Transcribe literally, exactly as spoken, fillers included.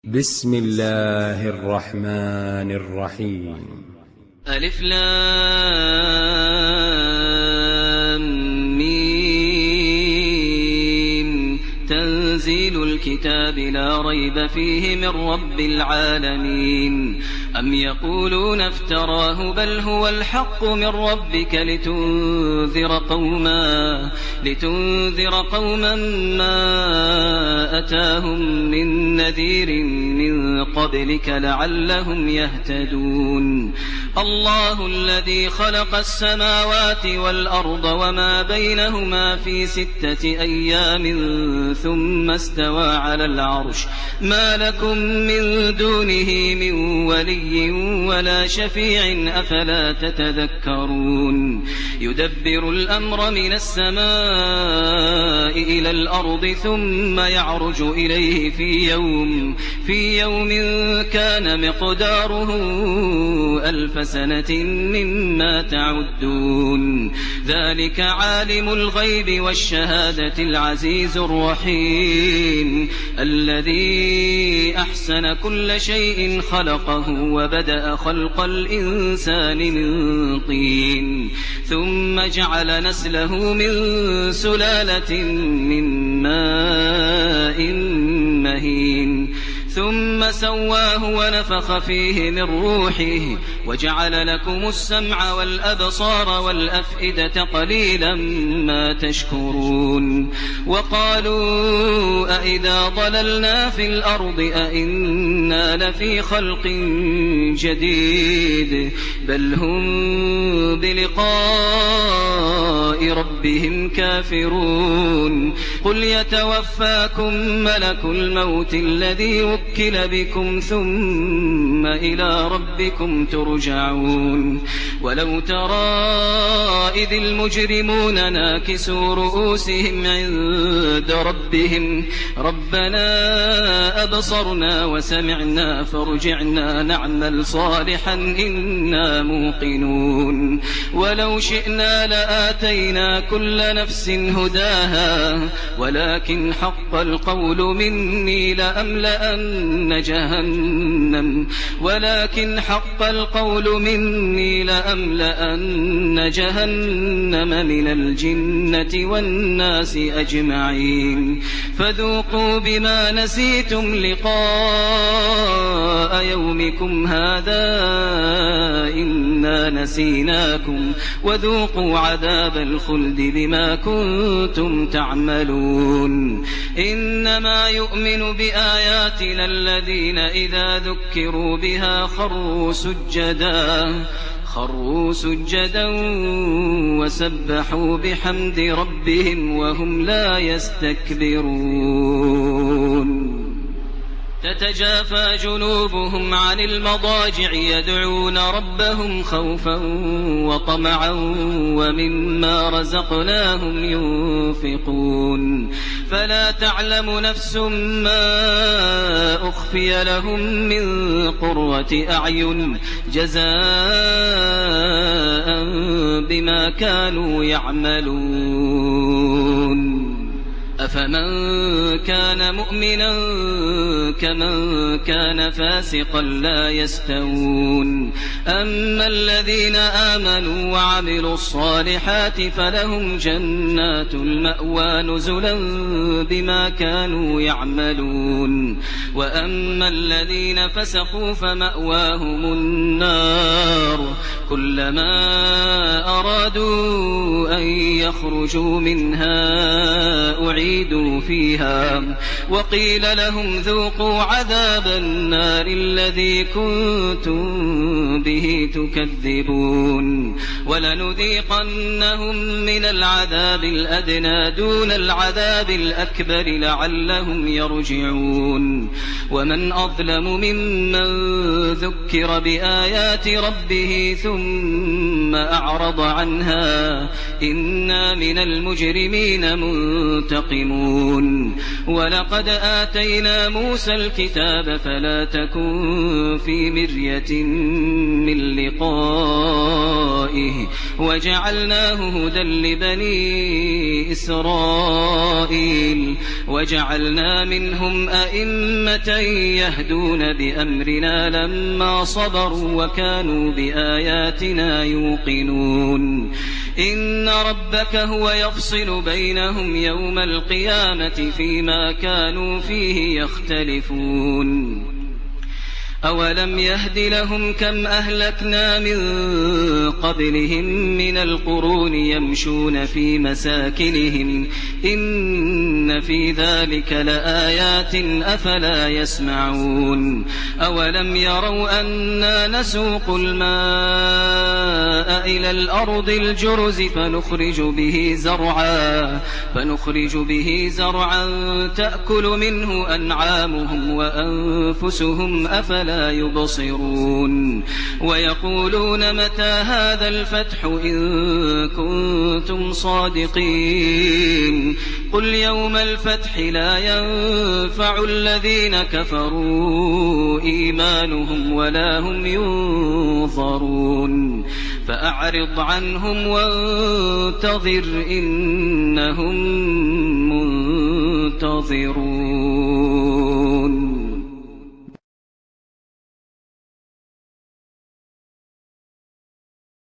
بسم الله الرحمن الرحيم. ألف لام ميم. تنزيل الكتاب لا ريب فيه من رب العالمين. أم يقولون افتراه بل هو الحق من ربك لتنذر قوما لتنذر قوما ما أتاهم من نذير من قبلك لعلهم يهتدون. الله الذي خلق السماوات والأرض وما بينهما في ستة أيام ثم استوى على العرش ما لكم من دونه من ولي ولا شفيع أفلا تتذكرون. يدبر الأمر من السماء إلى الأرض ثم يعرج إليه في يوم في يوم كان مقداره ألف سنة مما تعدون. ذلك عالم الغيب والشهادة العزيز الرحيم الذي أحسن كل شيء خلقه وبدأ خلق الإنسان من طين ثم جعل نسله من سلالة من ماء مهين ثم سواه ونفخ فيه من روحه وجعل لكم السمع والأبصار والأفئدة قليلا ما تشكرون. وقالوا أئذا ضللنا في الأرض أئنا لفي خلق جديد بل هم بلقاء ربهم كافرون. قل يتوفاكم ملك الموت الذي وكل بكم ثم إلى ربكم ترجعون. ولو ترى إذ المجرمون ناكسوا رؤوسهم عند ربهم ربنا أبصرنا وسمعنا فارجعنا نعمل صالحا إنا موقنون. ولو شئنا لآتينا كل نفس هداها ولكن حق القول مني لأملأن جهنم ولكن حق القول مني لأملأن جهنم من الجنة والناس أجمعين. فذوقوا بما نسيتم لقاء يومكم هذا إنا نسيناكم وذوقوا عذاب الخلد بما كنتم تعملون. إنما يؤمن بآياتنا الذين إذا ذكروا بها خروا سجدا خروا سجدا وسبحوا بحمد ربهم وهم لا يستكبرون. تتجافى جنوبهم عن المضاجع يدعون ربهم خوفا وطمعا ومما رزقناهم ينفقون. فلا تعلم نفس ما أخفي لهم من قرة أعين جزاء بما كانوا يعملون. أفمن كان مؤمنا كمن كان فاسقا لا يستوون. أما الذين آمنوا وعملوا الصالحات فلهم جنات المأوى نزلا بما كانوا يعملون. وأما الذين فسقوا فمأواهم النار كلما أرادوا أن يخرجوا منها أعيدوا فيها وقيل لهم ذوقوا عذاب النار الذي كنتم به تكذبون. ولنذيقنهم من العذاب الأدنى دون العذاب الأكبر لعلهم يرجعون. ومن أظلم ممن ذكر بآيات ربه ثم ثم أعرض عنها إنا من المجرمين منتقمون ولقد آتينا موسى الكتاب فلا تكن في مرية من لقائه وجعلناه هدى لبني إسرائيل وجعلنا منهم أئمة يهدون بأمرنا لما صبروا وكانوا بآياتنا يوقنون إن ربك هو يفصل بينهم يوم القيامة فيما كانوا فيه يختلفون أولم يهد لهم كم أهلكنا من قبلهم من القرون يمشون في مساكنهم إن في ذلك لآيات أفلا يسمعون أولم يروا أنا نسوق الماء إلى الأرض الجرز فنخرج به زرعا فنخرج به زرعا تأكل منه أنعامهم وأنفسهم أفلا يبصرون ويقولون متى هذا الفتح إن كنتم صادقين قل يوم الفتح لا ينفع الذين كفروا إيمانهم ولا هم ينظرون فأعرض عنهم وانتظر إنهم منتظرون.